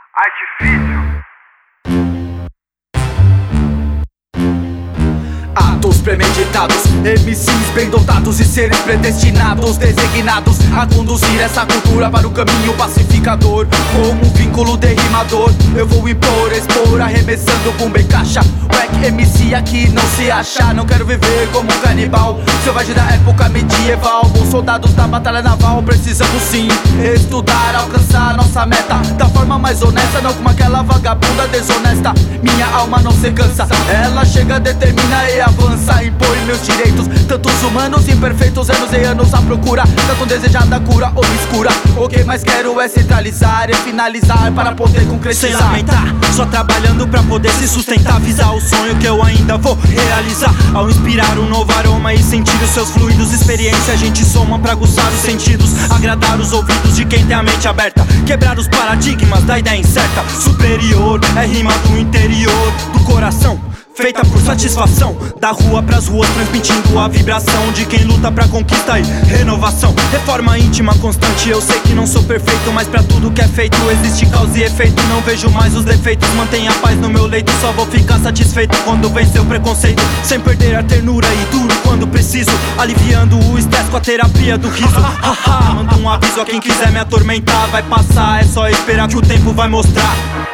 Artifício. Atos premeditados, MCs bem dotados e seres predestinados, designados a conduzir essa cultura para o caminho pacificador. Como um vínculo derrimador, eu vou impor, expor, arremessando com bem caixa. Wack MC aqui não se acha, não quero viver como um canibal selvagem da época medieval. Bons soldados da batalha naval, precisamos sim estudar, alcançar nossa meta da forma mais honesta, não como aquela vagabunda desonesta. Minha alma não se cansa, ela chega, determina e avança, impõe meus direitos, tantos humanos imperfeitos, anos e anos à procura da tão desejada cura obscura. O que mais quero é centralizar e finalizar para poder concretizar. Sem lamentar, só trabalhando pra poder se sustentar, visar o sonho que eu ainda vou realizar. Ao inspirar um novo aroma e sentir os seus fluidos, experiência a gente soma pra aguçar os sentidos, agradar os ouvidos de quem tem a mente aberta, quebrar os paradigmas da ideia incerta. Superior é rima do interior, do coração, feita por satisfação, da rua pras ruas, transmitindo a vibração de quem luta pra conquista e renovação. Reforma íntima constante, eu sei que não sou perfeito, mas pra tudo que é feito existe causa e efeito. Não vejo mais os defeitos, mantenha a paz no meu leito, só vou ficar satisfeito quando vencer o preconceito, sem perder a ternura e duro quando preciso, aliviando o estresse com a terapia do riso. Haha, manda um aviso a quem quiser me atormentar, vai passar, é só esperar que o tempo vai mostrar.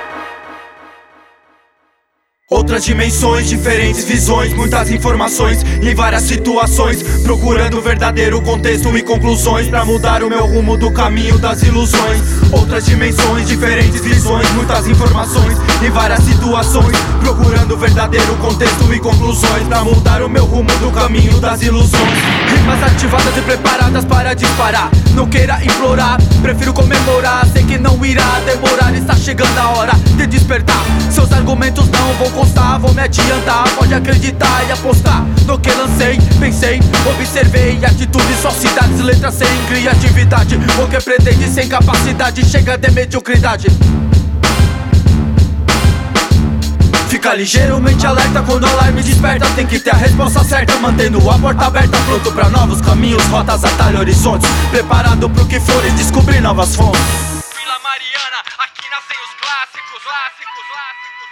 Outras dimensões, diferentes visões, muitas informações em várias situações, procurando o verdadeiro contexto e conclusões pra mudar o meu rumo do caminho das ilusões. Outras dimensões, diferentes visões, muitas informações em várias situações, procurando o verdadeiro contexto e conclusões pra mudar o meu rumo do caminho das ilusões. Rimas ativadas e preparadas para disparar, não queira implorar, prefiro comemorar, sei que não irá demorar, está chegando a hora de despertar. Seus argumentos não vão constar, vou me adiantar, pode acreditar e apostar no que lancei, pensei, observei, atitudes, falsidades, letras sem criatividade. O que pretende sem capacidade, chega de mediocridade. Fica ligeiro, mente alerta, quando o alarme desperta, tem que ter a resposta certa, mantendo a porta aberta, pronto pra novos caminhos, rotas, atalho, horizontes, preparado pro que for e descobrir novas fontes. Vila Mariana, aqui nascem os clássicos, clássicos, clássicos.